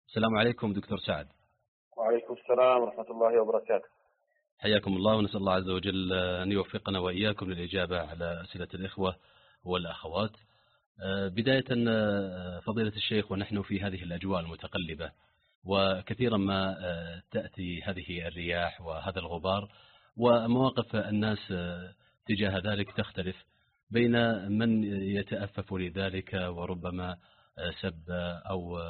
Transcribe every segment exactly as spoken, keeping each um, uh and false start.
السلام عليكم دكتور سعد. وعليكم السلام ورحمة الله وبركاته. حياكم الله، ونسأل الله عز وجل أن يوفقنا وإياكم للإجابة على أسئلة الإخوة والأخوات. بداية فضيلة الشيخ، ونحن في هذه الأجواء المتقلبة وكثيرا ما تأتي هذه الرياح وهذا الغبار، ومواقف الناس تجاه ذلك تختلف، بين من يتأفف لذلك وربما سب أو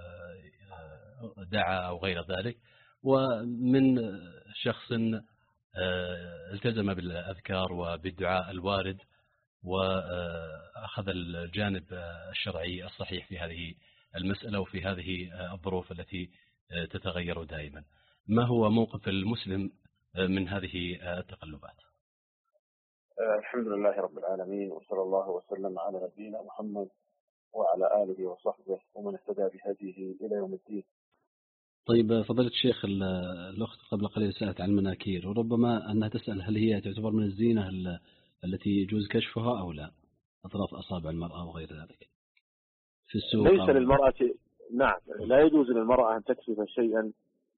دعا أو غير ذلك، ومن شخص التزم بالأذكار وبالدعاء الوارد وأخذ الجانب الشرعي الصحيح في هذه المسألة وفي هذه الظروف التي تتغير دائما. ما هو موقف المسلم من هذه التقلبات؟ الحمد لله رب العالمين، وصلى الله وسلم على نبينا محمد وعلى آله وصحبه ومن اهتدى بهديه إلى يوم الدين. طيب فضيلة الشيخ، الأخت قبل قليل سألت عن المناكير، وربما أنها تسأل هل هي تعتبر من الزينة التي يجوز كشفها أو لا، أطراف أصابع المرأة وغير ذلك في السوق؟ ليس للمرأة، نعم، لا يجوز للمرأة أن تكشف شيئا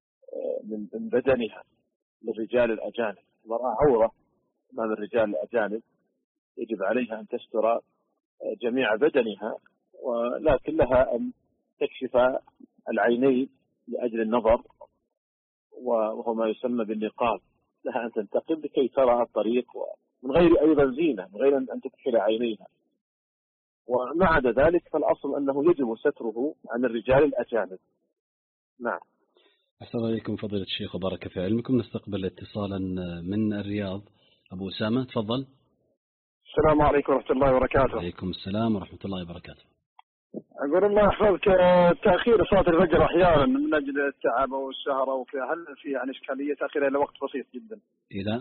من بدنها للرجال الأجانب. المرأة عورة أمام الرجال الأجانب، يجب عليها أن تستر جميع بدنها، ولكن لها أن تكشف العينين لأجل النظر، وهو ما يسمى بالنقاب. لها أن تنتقب لكي ترى الطريق، من غير أيضا زينة، من غير أن تكحل عينيها. وما عدا ذلك فالأصل أنه يجب ستره عن الرجال الأجانب. نعم. أحسن عليكم فضيلة الشيخ وبارك في علمكم. نستقبل اتصالا من الرياض. أبو أسامة تفضل. السلام عليكم ورحمة الله وبركاته. وعليكم السلام ورحمة الله وبركاته. أقول الله يحفظك، تأخير صلاة الفجر أحيانا من أجل التعب أو السهر أو كذا، هل في يعني إشكالية تأخيرها إلى وقت بسيط جدا؟ إلى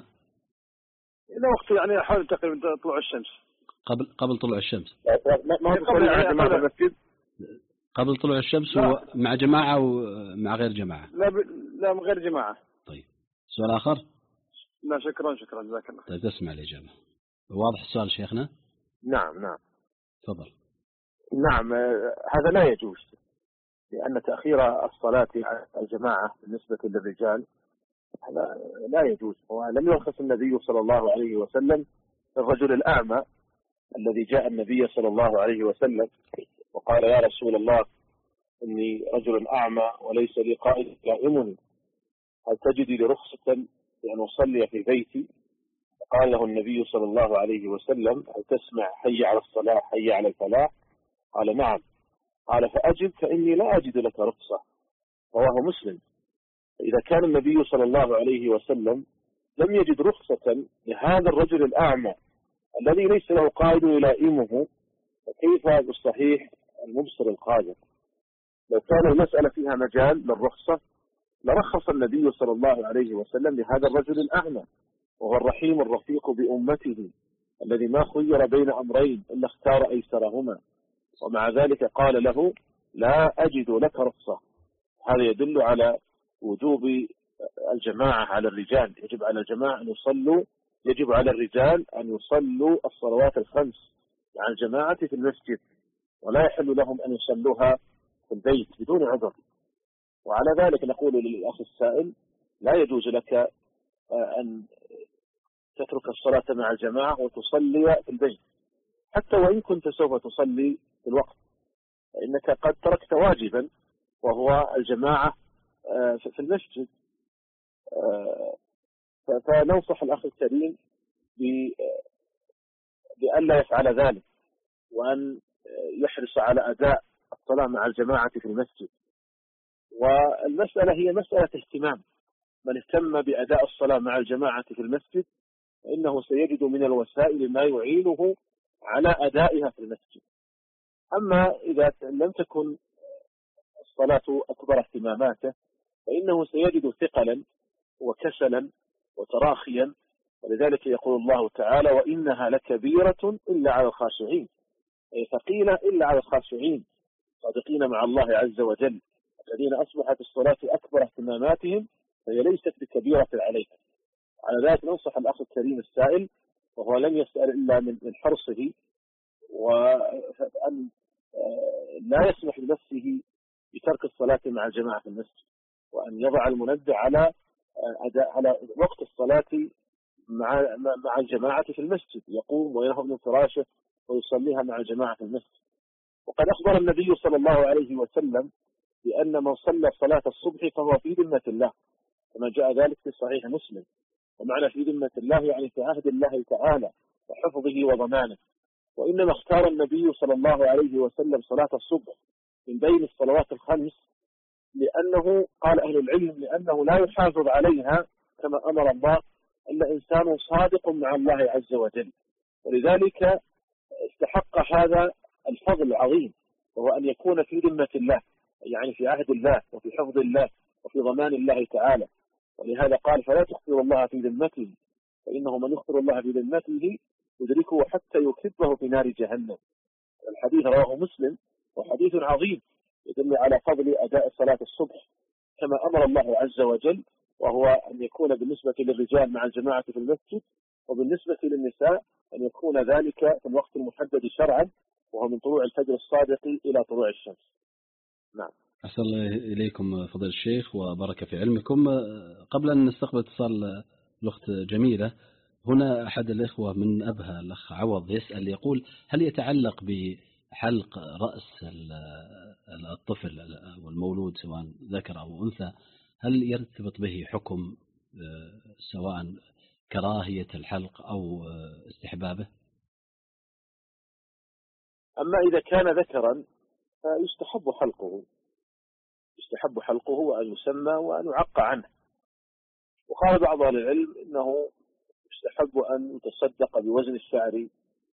إلى وقت يعني حول تقريبا طلوع الشمس. قبل قبل طلوع الشمس. ما قبل يعني جماعة المسجد. قبل طلوع الشمس مع جماعة ومع غير جماعة؟ لا ب... لا من غير جماعة. طيب سؤال آخر؟ لا شكرا شكرا جزاك الله. طيب تسمع الإجابة. واضح السؤال شيخنا؟ نعم نعم تفضل. نعم، هذا لا يجوز، لأن تأخير الصلاة على الجماعة بالنسبة للرجال هذا لا يجوز. ولم يرخص النبي صلى الله عليه وسلم الرجل الأعمى الذي جاء النبي صلى الله عليه وسلم وقال: يا رسول الله، إني رجل أعمى وليس لي قائد يلائمني، هل تجدي لي رخصة بأن أصلي في بيتي؟ قال له النبي صلى الله عليه وسلم: هل تسمع حي على الصلاة حي على الفلاح؟ قال: نعم. قال: فأجب فإني لا أجد لك رخصة. رواه مسلم. إذا كان النبي صلى الله عليه وسلم لم يجد رخصة لهذا الرجل الأعمى الذي ليس له قائد يلائمه، فكيف بالصحيح المبصر القادر؟ لو كان المسألة فيها مجال للرخصة لرخص النبي صلى الله عليه وسلم لهذا الرجل الأعمى، وهو الرحيم الرفيق بأمته الذي ما خير بين أمرين إلا اختار أيسرهما، ومع ذلك قال له: لا أجد لك رخصة. هذا يدل على وجوب الجماعة على الرجال. يجب على الجماعة أن يصلوا يجب على الرجال أن يصلوا الصلوات الخمس مع الجماعة في المسجد، ولا يحل لهم أن يصلوها في البيت بدون عذر. وعلى ذلك نقول للأخ السائل: لا يجوز لك أن تترك الصلاة مع الجماعة وتصلي في البيت، حتى وإن كنت سوف تصلي في الوقت، فإنك قد تركت واجبا وهو الجماعة في المسجد. فننصح الأخ الكريم بأن لا يفعل ذلك، وأن يحرص على أداء الصلاة مع الجماعة في المسجد. والمسألة هي مسألة اهتمام. من اهتم بأداء الصلاة مع الجماعة في المسجد فإنه سيجد من الوسائل ما يعينه على أدائها في المسجد. أما إذا لم تكن الصلاة أكبر اهتماماته فإنه سيجد ثقلا وكسلا وتراخيا. ولذلك يقول الله تعالى: وإنها لكبيرة إلا على الخاشعين، أي ثقيلة إلا على الخاشعين صادقين مع الله عز وجل، الذين أصبحت الصلاة أكبر اهتماماتهم فهي ليست بكبيرة عليها. على ذلك ننصح الأخ الكريم السائل، وهو لم يسأل إلا من حرصه، وأن لا يسمح لنفسه بترك الصلاة مع الجماعة في المسجد، وأن يضع المنبه على أداء على وقت الصلاة مع مع الجماعة في المسجد، يقوم وينهض من فراشه ويصليها مع الجماعة في المسجد. وقد أخبر النبي صلى الله عليه وسلم بأن من صلى صلاة الصبح فهو في ذمة الله، كما جاء ذلك في صحيح مسلم. ومعنى في ذمة الله يعني في عهد الله تعالى وحفظه وضمانه. وإنما اختار النبي صلى الله عليه وسلم صلاة الصبح من بين الصلوات الخمس لأنه قال أهل العلم لأنه لا يحافظ عليها كما أمر الله إلا إنسان صادق مع الله عز وجل، ولذلك استحق هذا الفضل العظيم، وهو أن يكون في ذمة الله، يعني في عهد الله وفي حفظ الله وفي ضمان الله تعالى. ولهذا قال فلا تخبر الله في ذمته، فإنه من يخبر الله في ذمته يدركه حتى يكبه في نار جهنم. الحديث رواه مسلم وحديث عظيم يدل على فضل أداء صلاة الصبح كما أمر الله عز وجل، وهو أن يكون بالنسبة للرجال مع الجماعة في المسجد، وبالنسبة للنساء أن يكون ذلك في الوقت المحدد شرعا، وهو من طلوع الفجر الصادق إلى طلوع الشمس. نعم. أحسن الله إليكم فضيلة الشيخ وبارك في علمكم. قبل أن نستقبل اتصال الأخت جميلة، هنا أحد الإخوة من أبها الأخ عوض يسأل يقول هل يتعلق بحلق رأس الطفل أو المولود سواء ذكر أو أنثى، هل يرتبط به حكم سواء كراهية الحلق أو استحبابه؟ أما إذا كان ذكرا فيستحب حلقه، يستحب حلقه وأن يسمى وأن يعق عنه. وقال بعض أهل العلم إنه يستحب أن يتصدق بوزن الشعر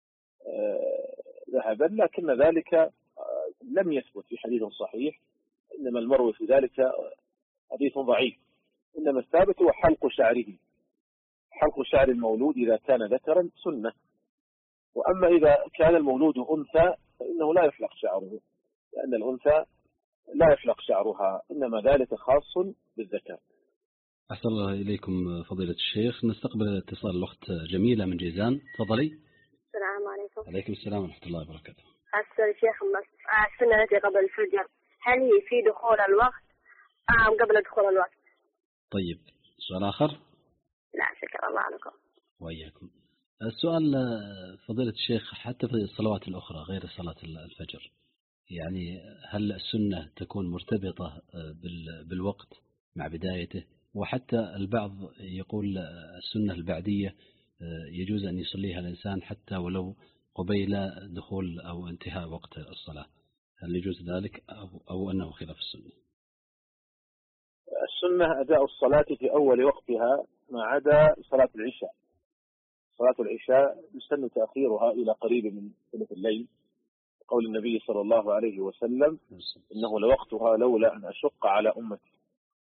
ذهبا، لكن ذلك لم يثبت في حديث صحيح، إنما المروي في ذلك حديث ضعيف. إنما الثابت هو حلق شعره، حلق شعر المولود إذا كان ذكرا سنة. وأما إذا كان المولود أنثى فإنه لا يحلق شعره، لأن الأنثى لا يحلق شعرها، إنما ذلك خاص بالذكر. أحسن الله إليكم فضيلة الشيخ. نستقبل اتصال الأخت جميلة من جيزان، تفضلي. السلام عليكم. عليكم السلام ورحمة الله وبركاته. أسأل شيخ السنة التي قبل الفجر هل هي في دخول الوقت أم قبل دخول الوقت؟ طيب، سؤال آخر؟ لا شكرا الله لكم. وإياكم. السؤال فضيلة الشيخ، حتى في الصلوات الأخرى غير صلاة الفجر، يعني هل السنة تكون مرتبطة بالوقت مع بدايته؟ وحتى البعض يقول السنة البعدية يجوز أن يصليها الإنسان حتى ولو قبيل دخول أو انتهاء وقت الصلاة، هل يجوز ذلك أو أنه خلاف السنة؟ السنة أداء الصلاة في أول وقتها ما عدا صلاة العشاء. صلاة العشاء يسن تأخيرها إلى قريب من ثلث الليل، قول النبي صلى الله عليه وسلم إنه لوقتها لولا أن أشق على أمتي.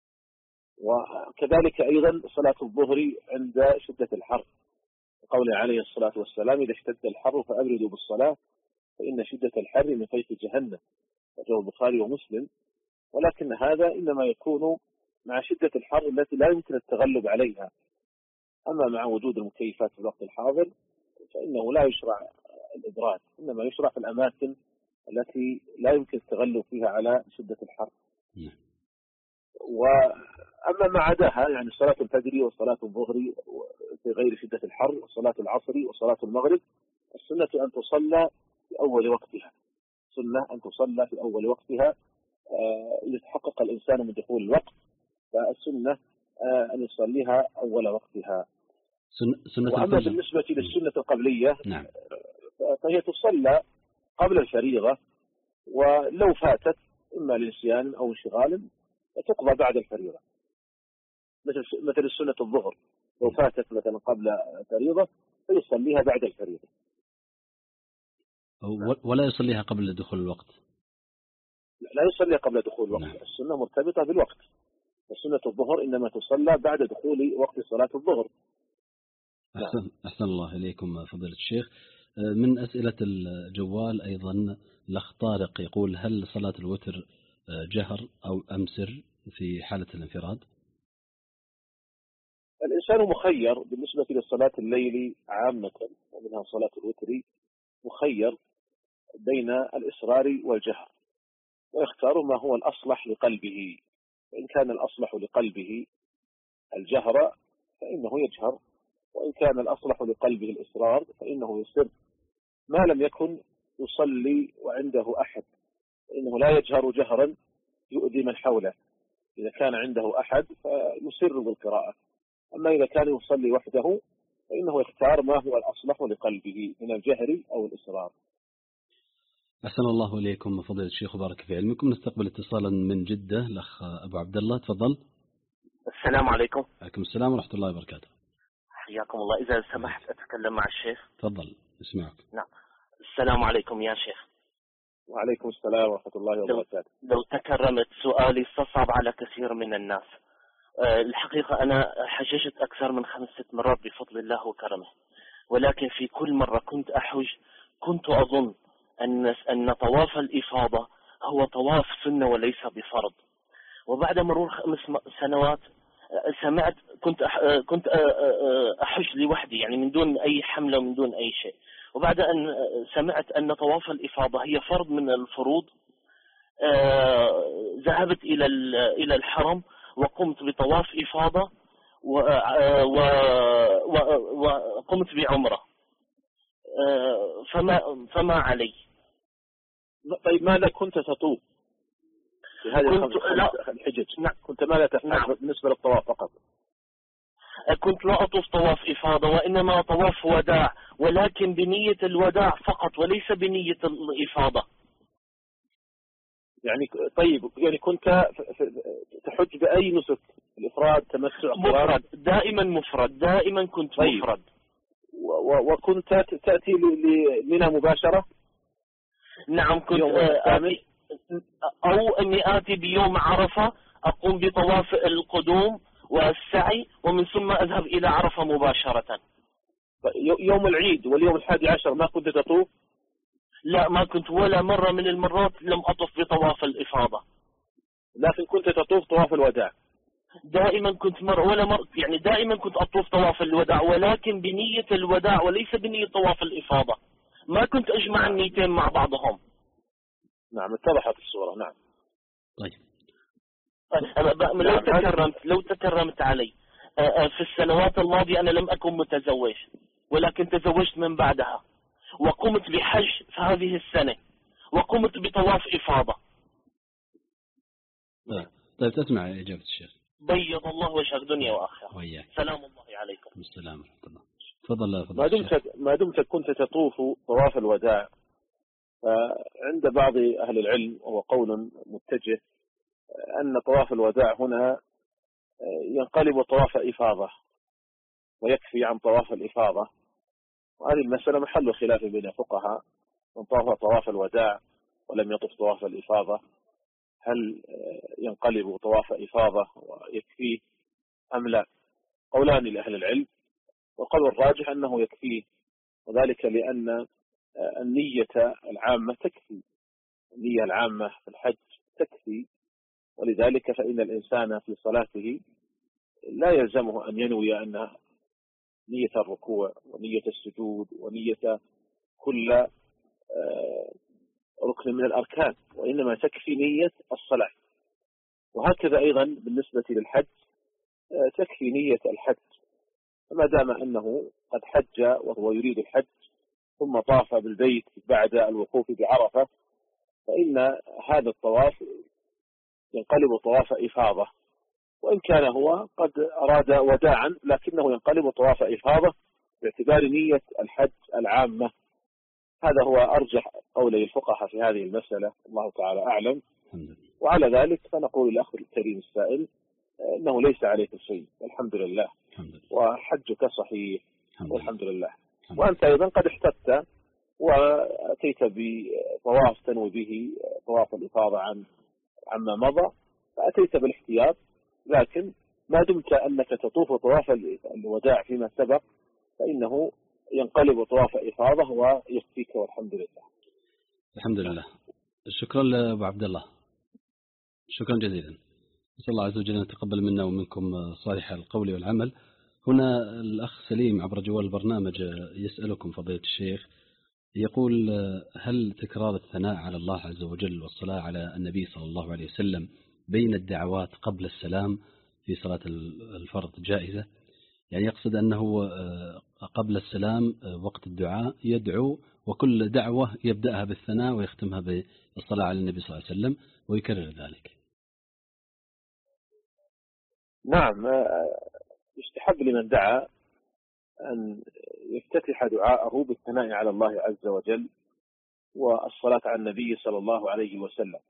وكذلك أيضا صلاة الظهر عند شدة الحر، قول عليه الصلاة والسلام إذا اشتد الحر فأبردوا بالصلاة فإن شدة الحر من فيح جهنم، رواه البخاري ومسلم. ولكن هذا إنما يكون مع شدة الحر التي لا يمكن التغلب عليها. أما مع وجود المكيفات في الوقت الحاضر فإنه لا يشرع الإبراد، إنما يشرع في الأماكن التي لا يمكن التغلب فيها على شدة الحر. وأما ما عداها يعني صلاة الفجر وصلاة الظهر في غير شدة الحر وصلاة العصر وصلاة المغرب، السنة أن تصلى في أول وقتها، سنة أن تصلى في أول وقتها إذا تحقق الإنسان من دخول الوقت، فالسنة أن يصليها أول وقتها. سنة وأما بالنسبة للسنة القبلية نعم. فهي تصلى قبل الفريضة، ولو فاتت إما لنسيان أو انشغال فتقضى بعد الفريضة، مثل مثل السنة الظهر لو فاتت مثلا قبل الفريضة فيصليها بعد الفريضة، ولا يصليها قبل دخول الوقت. لا يصليها قبل دخول الوقت. نعم. السنة مرتبطة بالوقت، وسنة الظهر إنما تصلى بعد دخول وقت صلاة الظهر. أحسن, أحسن الله إليكم فضيلة الشيخ. من أسئلة الجوال أيضا الأخ طارق يقول هل صلاة الوتر جهر أو أم سر في حالة الانفراد؟ الإنسان مخير بالنسبة لصلاة الليل عامة ومنها صلاة الوتر، مخير بين الإصرار والجهر. ويختار ما هو الأصلح لقلبه. إن كان الأصلح لقلبه الجهر فإنه يجهر، وإن كان الأصلح لقلبه الإصرار فإنه يسر، ما لم يكن يصلي وعنده أحد، فإنه لا يجهر جهرا يؤذي من حوله. إذا كان عنده أحد فيسر بالقراءة، أما إذا كان يصلي وحده فإنه يختار ما هو الأصلح لقلبه من الجهر أو الإصرار. أحسن الله إليكم فضيلة الشيخ وبارك في علمكم. نستقبل اتصالا من جدة، الأخ أبو عبد الله، تفضل. السلام عليكم. عليكم السلام ورحمة الله وبركاته. حياكم الله. إذا سمحت أتكلم مع الشيخ. تفضل اسمعك. نعم. السلام عليكم يا شيخ. وعليكم السلام ورحمة الله وبركاته. لو, لو تكرمت سؤالي استصعب على كثير من الناس. أه الحقيقة أنا حججت أكثر من خمس ست مرات بفضل الله وكرمه، ولكن في كل مرة كنت أحج كنت أظن أن أن طواف الإفاضة هو طواف سنة وليس بفرض. وبعد مرور خمس سنوات سمعت كنت كنت أحج لوحدي، يعني من دون أي حملة ومن دون أي شيء. وبعد أن سمعت أن طواف الإفاضة هي فرض من الفروض ذهبت إلى إلى الحرم وقمت بطواف إفاضة وقمت بعمرة. فما فما علي. طيب ماذا كنت تطوف في هذه الحجج؟ نعم. كنت ماذا تفعل؟ نعم. بالنسبة للطواف فقط؟ كنت لا أطوف طواف إفاضة، وإنما طواف وداع، ولكن بنية الوداع فقط وليس بنية الإفاضة. يعني طيب يعني كنت تحج بأي نسك؟ الإفراد، تمتع، مفرد؟ دائما مفرد، دائما كنت طيب. مفرد. وكنت تأتي لمنى مباشرة؟ نعم كنت آتي، أو أني آتي بيوم عرفة أقوم بطواف القدوم والسعي ومن ثم أذهب إلى عرفة مباشرة. يوم العيد واليوم الحادي عشر ما كنت تطوف؟ لا، ما كنت ولا مرة من المرات لم أطف بطواف الإفاضة، لكن كنت تطوف طواف الوداع. دائما كنت مرة ولا مرة، يعني دائما كنت أطوف طواف الوداع، ولكن بنية الوداع وليس بنية طواف الإفاضة. ما كنت أجمع النيتين مع بعضهم. نعم اتضحت الصورة. نعم. طيب لو تكرمت لو تكرمت علي، في السنوات الماضية أنا لم أكن متزوج، ولكن تزوجت من بعدها وقمت بحج في هذه السنة وقمت بطواف إفاضة. طيب تسمع إجابة الشيخ. بيض الله وجهك دنيا وآخرة. وياك. سلام الله عليكم. السلام ورحمة الله. تفضل ما دمت ما دمت كنت تطوف طواف الوداع، فعند بعض أهل العلم وهو قول متجه أن طواف الوداع هنا ينقلب طواف إفاضة ويكفي عن طواف الإفاضة، وهذه المسألة محل خلاف بين الفقهاء. من طاف طواف الوداع ولم يطف طواف الإفاضة هل ينقلب طواف إفاضة ويكفيه أم لا؟ قولان لأهل العلم، والقول الراجح أنه يكفيه، وذلك لأن النية العامة تكفي، النية العامة في الحج تكفي، ولذلك فإن الإنسان في صلاته لا يلزمه أن ينوي أن نية الركوع ونية السجود ونية كل ركن من الأركان، وإنما تكفي نية الصلاة. وهكذا أيضا بالنسبة للحج تكفي نية الحج، فما دام أنه قد حج وهو يريد الحج ثم طاف بالبيت بعد الوقوف بعرفة، فإن هذا الطواف ينقلب طواف إفاضة، وإن كان هو قد أراد وداعا لكنه ينقلب طواف إفاضة باعتبار نية الحج العامة. هذا هو أرجح قولي الفقهاء في هذه المسألة، الله تعالى أعلم. وعلى ذلك فنقول للأخ الكريم السائل أنه ليس عليك شيء، والحمد لله، وحجك صحيح والحمد لله. وأنت أيضا قد احتجت وأتيت بطواف تنوي به طواف الإفاضة عن عما مضى، فأتيت بالاحتياط، لكن ما دمت أنك تطوف طواف الوداع فيما سبق فإنه ينقلب طواف إفاضة ويكفيك والحمد لله. الحمد لله. شكرا لأبو عبد الله، شكرا جزيلا. نسأل الله عز وجل أن يتقبل منا ومنكم صالح القول والعمل. هنا الأخ سليم عبر جوال البرنامج يسألكم فضيلة الشيخ، يقول هل تكرار الثناء على الله عز وجل والصلاة على النبي صلى الله عليه وسلم بين الدعوات قبل السلام في صلاة الفرض جائزة؟ يعني يقصد أنه قبل السلام وقت الدعاء يدعو وكل دعوة يبدأها بالثناء ويختمها بالصلاة على النبي صلى الله عليه وسلم ويكرر ذلك. نعم، يستحب لمن دعا أن يفتتح دعاءه بالثناء على الله عز وجل والصلاة على النبي صلى الله عليه وسلم،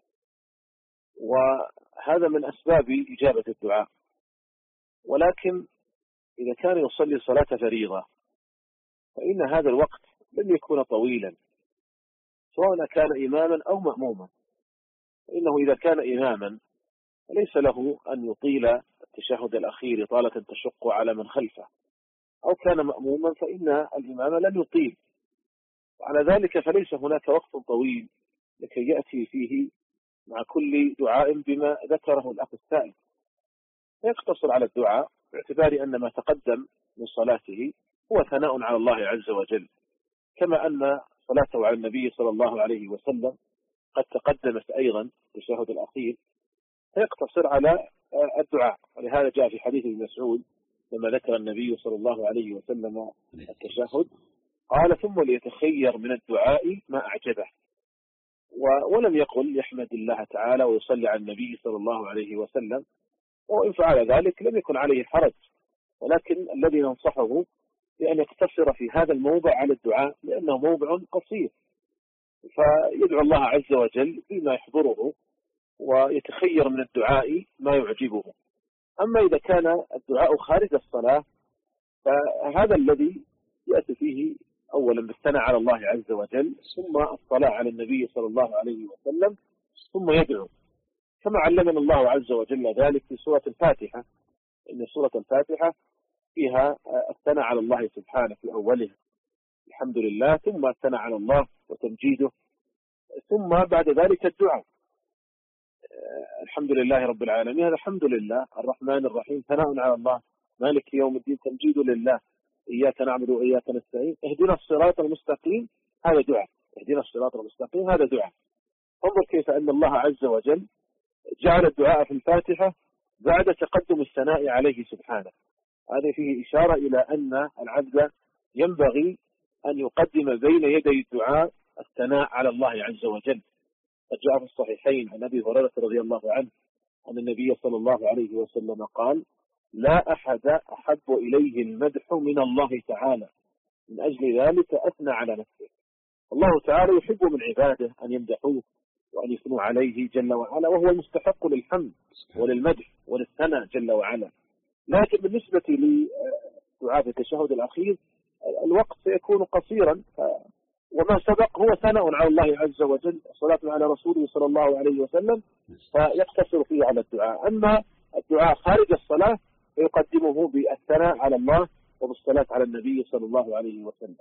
وهذا من أسباب إجابة الدعاء. ولكن إذا كان يصلي صلاة فريضة فإن هذا الوقت لن يكون طويلا سواء كان إماما أو مأموما، فإنه إذا كان إماما فليس له أن يطيل التشهد الأخير طالة تشق على من خلفه، أو كان مأموما فإن الإمام لن يطيل، وعلى ذلك فليس هناك وقت طويل لكي يأتي فيه مع كل دعاء بما ذكره الأخ السائل، فيقتصر على الدعاء باعتبار أن ما تقدم من صلاته هو ثناء على الله عز وجل، كما أن صلاته على النبي صلى الله عليه وسلم قد تقدمت أيضا التشهد الأخير، فيقتصر على الدعاء. ولهذا جاء في حديث ابن مسعود لما ذكر النبي صلى الله عليه وسلم التشهد قال ثم ليتخير من الدعاء ما أعجبه، ولم يقل يحمد الله تعالى ويصلي على النبي صلى الله عليه وسلم، وإن فعل ذلك لم يكن عليه حرج، ولكن الذي ننصحه بأن يقتصر في هذا الموضع على الدعاء لأنه موضع قصير، فيدعو الله عز وجل بما يحضره ويتخير من الدعاء ما يعجبه. أما إذا كان الدعاء خارج الصلاة فهذا الذي يأتي فيه أولا بالثناء على الله عز وجل ثم الصلاة على النبي صلى الله عليه وسلم ثم يدعو، كما علمنا الله عز وجل ذلك في سورة الفاتحة، إن سورة الفاتحة فيها الثناء على الله سبحانه في أولها الحمد لله، ثم الثناء على الله وتمجيده، ثم بعد ذلك الدعاء الحمد لله رب العالمين، هذا الحمد لله، الرحمن الرحيم ثناء على الله، مالك يوم الدين تمجيد لله، إياك نعبد وإياك نستعين، اهدنا الصراط المستقيم، هذا دعاء، اهدنا الصراط المستقيم هذا دعاء. انظر كيف أن الله عز وجل جعل الدعاء في الفاتحة بعد تقدم الثناء عليه سبحانه. هذا فيه إشارة إلى أن العبد ينبغي أن يقدم بين يدي الدعاء الثناء على الله عز وجل. قد جاء في الصحيحين عن أبي هريرة رضي الله عنه أن النبي صلى الله عليه وسلم قال لا أحد أحب إليه المدح من الله تعالى، من أجل ذلك أثنى على نفسه. الله تعالى يحب من عباده أن يمدحوه وأن يثنوا عليه جل وعلا، وهو المستحق للحمد وللمدح وللثناء جل وعلا. لكن بالنسبة لدعاء التشهد الأخير الوقت سيكون قصيرا، وما سبق هو ثناء على الله عز وجل والصلاة على رسوله صلى الله عليه وسلم، فيقتصر فيه على الدعاء. أما الدعاء خارج الصلاة فيقدمه بالثناء على الله وبالصلاة على النبي صلى الله عليه وسلم.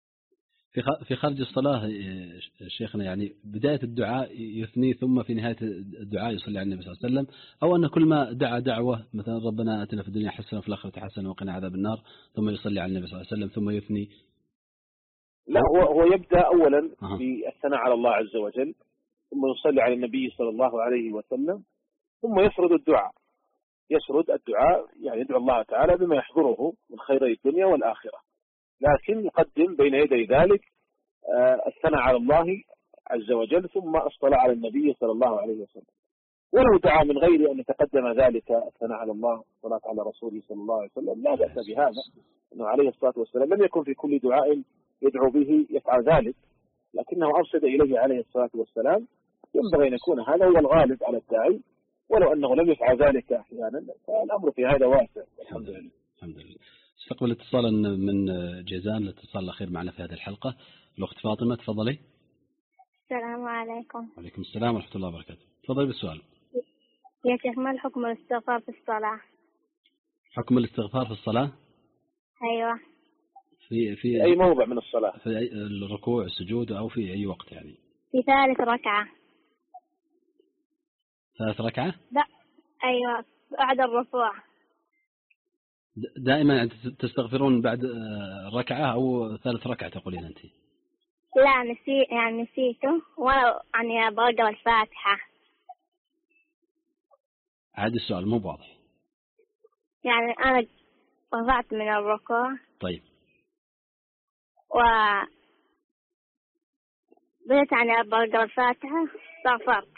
في خارج الصلاة شيخنا يعني بداية الدعاء يثني ثم في نهاية الدعاء يصلي على النبي صلى الله عليه وسلم، أو أن كل ما دعا دعوة مثلا ربنا آتنا في الدنيا حسنة وفي الآخرة حسنة وقنا عذاب النار ثم يصلي على النبي صلى الله عليه وسلم ثم يثني؟ لا، هو هو يبدأ أولا بالثناء على الله عز وجل ثم يصلي على النبي صلى الله عليه وسلم ثم يسرد الدعاء، يسرد الدعاء يعني يدعو الله تعالى بما يحضره من خيري الدنيا والآخرة، لكن يقدم بين يدي ذلك الثناء على الله عز وجل ثم الصلاة على النبي صلى الله عليه وسلم. ولو دعا من غير أن يتقدم ذلك الثناء على الله والصلاة على رسوله صلى الله عليه وسلم لا بأس بهذا، أنه عليه الصلاة والسلام لم يكن في كل دعاء يدعو به يفعل ذلك، لكنه أرشد إليه عليه الصلاة والسلام. ينبغي أن يكون هذا هو الغالب على الداعي، ولو أنه لم يفعل ذلك أحيانا فالأمر في هذا واسع. الحمد لله. الحمد لله. استقبل اتصالا من جيزان، الاتصال الأخير معنا في هذه الحلقة. الأخت فاطمة تفضلي. السلام عليكم. وعليكم السلام ورحمة الله وبركاته. تفضلي بالسؤال. يا شيخ ما الحكم الاستغفار في الصلاة؟ حكم الاستغفار في الصلاة؟ أيوة. في في أي موضع من الصلاة؟ في الركوع السجود أو في أي وقت يعني؟ في ثالث ركعة. ثالث ركعة؟ لا أيوة بعد الركوع. دائما تستغفرون بعد ركعة أو ثالث ركعة تقولين أنت؟ لا نسي يعني نسيته ولا يعني بقرأ الفاتحة. عاد السؤال مو واضح. يعني أنا رفعت من الركوع. طيب. و بدأت يعني بقرأ الفاتحة استغفرت.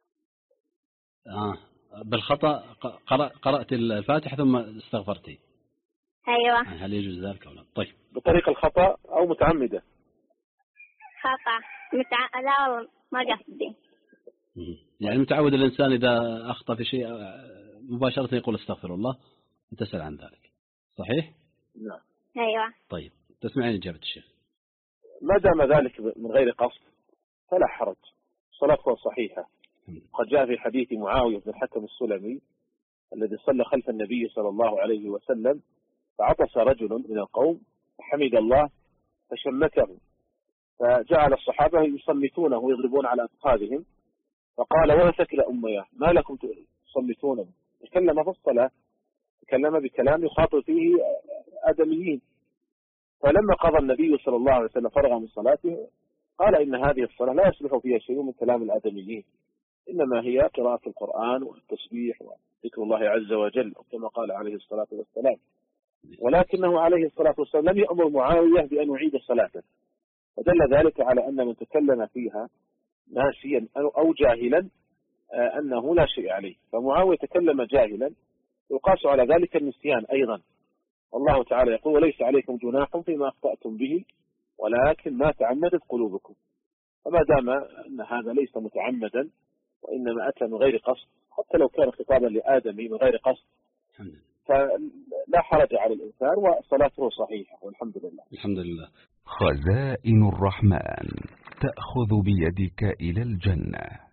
آه بالخطأ قرأ قرأت الفاتحة ثم استغفرتي. أيوة. هل يجوز ذلك أو لا؟ طيب. بطريقة الخطأ أو متعمدة؟ خطأ. متع... لا والله ما قصدي. يعني متعود الإنسان إذا أخطأ في شيء مباشرة يقول استغفر الله، تسأل عن ذلك، صحيح؟ نعم. أيوة. طيب تسمعين إجابة الشيخ. ما دام ذلك من غير قصد فلا حرج، صلاته صحيحة. قد جاء في حديث معاوية بن الحكم السلمي الذي صلى خلف النبي صلى الله عليه وسلم، فعطس رجل من القوم فحمد الله فشمته، فجعل الصحابة يصمتونه ويضربون على أفخاذهم، فقال ويلك يا أمياه ما لكم تصمتونه؟ تكلم في الصلاة، تكلم بكلام يخاطب فيه آدميين. فلما قضى النبي صلى الله عليه وسلم فرغ من صلاته قال إن هذه الصلاة لا يصلح فيها شيء من كلام الآدميين، إنما هي قراءة القرآن والتسبيح وذكر الله عز وجل كما قال عليه الصلاة والسلام. ولكنه عليه الصلاة والسلام لم يأمر معاوية بأن يعيد صلاته، فدل ذلك على أن من تكلم فيها ناسيا أو جاهلا أنه لا شيء عليه، فمعاوية تكلم جاهلا يقاس على ذلك النسيان أيضا. الله تعالى يقول وليس عليكم جناح فيما أخطأتم به ولكن ما تعمدت قلوبكم. فما دام أن هذا ليس متعمدا وإنما أتى من غير قصد، حتى لو كان خطابا لآدمي من غير قصد فلا حرج على الإنسان وصلاته صحيحة والحمد لله. الحمد لله. خزائن الرحمن تأخذ بيدك إلى الجنة.